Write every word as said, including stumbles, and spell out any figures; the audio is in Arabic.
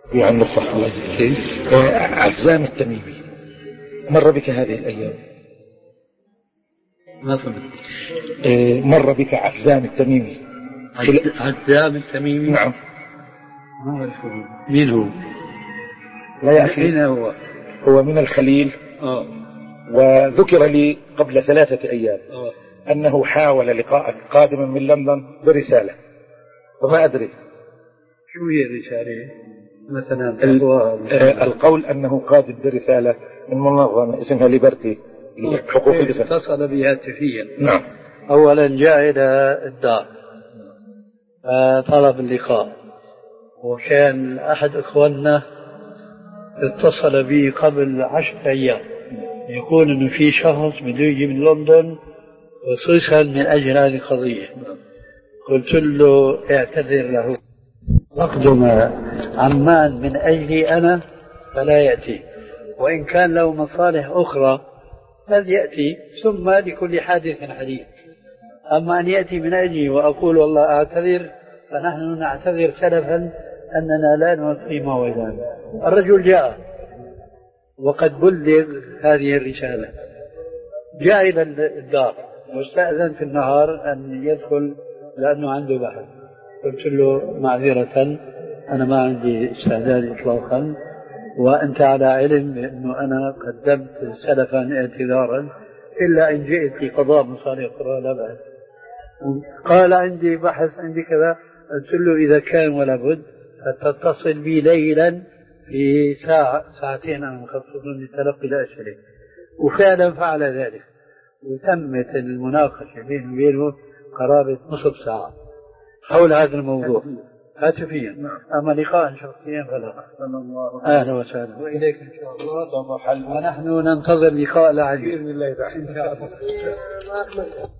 يعني نصح الله يجزيك. عزام التميمي مر بك هذه الأيام؟ ما فهمت. مر بك عزام التميمي؟ عزام التميمي؟ نعم. ما أعرف مين هو. لا يا أخي، مين هو؟ هو من الخليل. آه. وذكر لي قبل ثلاثة أيام آه. أنه حاول لقاءك قادما من لندن برسالة، وما أدري شو هي الرسالة مثلا. القول أنه قادم برسالة من منظمة اسمها ليبرتي لحقوق الإنسان. اتصل بها هاتفيا. نعم. أولا جاء إلى الدار طلب اللقاء، وكان أحد إخواننا اتصل بي قبل عشرة أيام يقول إنه في شخص بده يجي من لندن خصوصا من أجل هذه القضية. قلت له اعتذر له، أقدم عمان من أجلي أنا فلا يأتي، وإن كان له مصالح أخرى فليأتي، ثم لكل حادث حديث. أما أن يأتي من أجلي وأقول والله أعتذر، فنحن نعتذر سلفا أننا لا نوفي موعدنا. الرجل جاء وقد بلغ هذه الرسالة، جاء إلى الدار واستأذن في النهار أن يدخل لأنه عنده بحث. قلت له معذرة أنا ما عندي استعداد إطلاقا، وأنت على علم أنه أنا قدمت سلفا اعتذارا، إلا إن جئت لقضاء مصالح أخرى لا بأس. قال عندي بحث عندي كذا. قلت له إذا كان ولا بد فتتصل بي ليلا في ساعة ساعتين أنا مخصص لتلقي الأسئلة، وفعلا فعل ذلك، وتمت المناقشة بينه وبينه قرابة نصف ساعة حول هذا الموضوع هاتفيا. أما لقاء شخصيا فلا. أهلا وسهلا وإليك إن شاء الله، ونحن ننتظر لقاء العجيب بإذن الله تعالى.